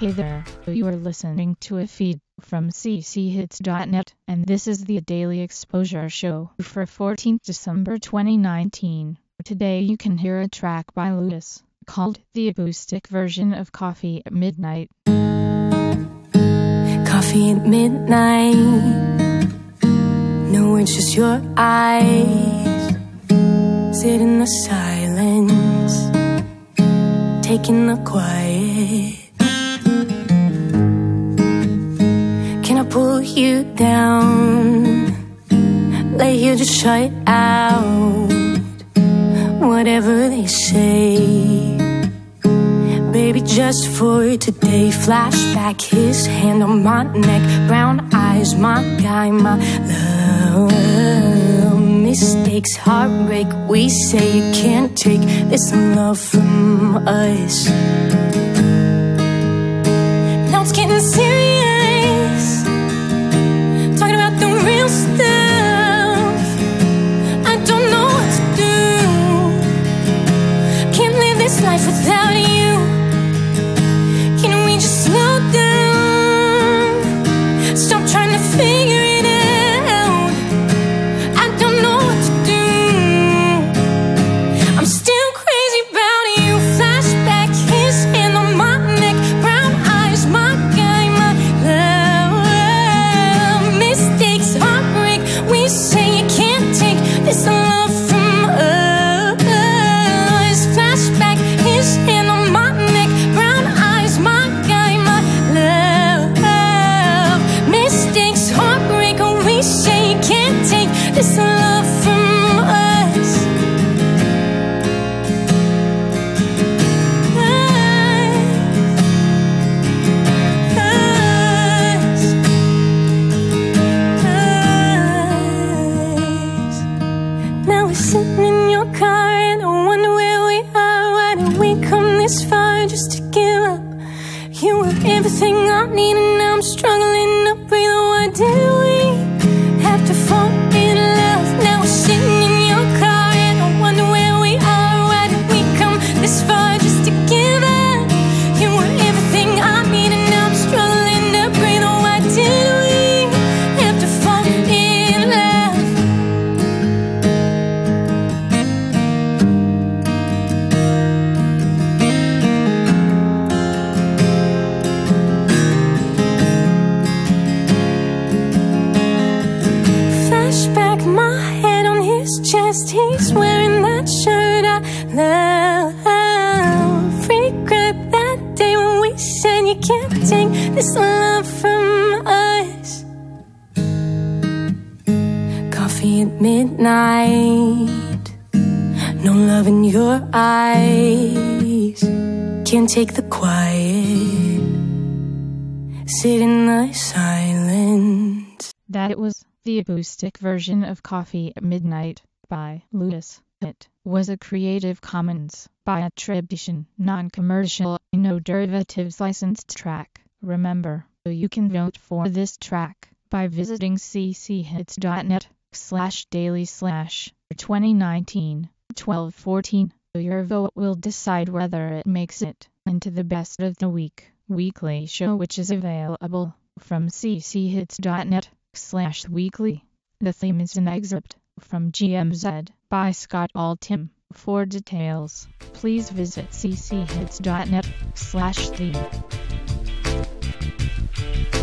Hey there, you are listening to a feed from cchits.net, and this is the Daily Exposure Show for 14th December 2019. Today you can hear a track by Ludus, called The Acoustic Version of Coffee at Midnight. Coffee at midnight, no words, just your eyes. Sit in the silence, taking the quiet. Can I pull you down? Lay here, just shut out whatever they say. Baby, just for today. Flashback, his hand on my neck, brown eyes, my guy, my love. Mistakes, heartbreak, we say you can't take this love from us. Now it's getting serious, talking about the real stuff. I don't know what to do, can't live this life without you. Can we just slow down, stop trying to figure it out? I don't know what to do, I'm still crazy about you. Flashback, his hand on my neck, brown eyes, my guy, my love. Mistakes, heartbreak, we say you can't take this love from us. Flashback, his hand on my neck, brown eyes, my guy, my love. Mistakes, heartbreak, we say you can't take this love from us. Now we're sitting in your car and I wonder where we are. Why did we come this far just to give up? You were everything I need and now I'm struggling to breathe. Why did we have to fall in love? Now we're sitting in your car and I wonder where we are. Why did we come this far just to give up? You were everything I need and now I'm struggling to breathe. Why did we have to fall in love? Flashback, my head on his chest, he's wearing that shirt I love. Regret that day when we said you can't take this love from us. Coffee at midnight, no love in your eyes. Can't take the quiet, sit in the silence. That was the acoustic version of Coffee at Midnight by Ludus. It was a Creative Commons by attribution, non-commercial, no derivatives licensed track. Remember, you can vote for this track by visiting cchits.net/daily/2019-1214. Your vote will decide whether it makes it into the best of the week weekly show, which is available from cchits.net/weekly. The theme is an excerpt from GMZ by Scott Altham. For details, please visit cchits.net/theme.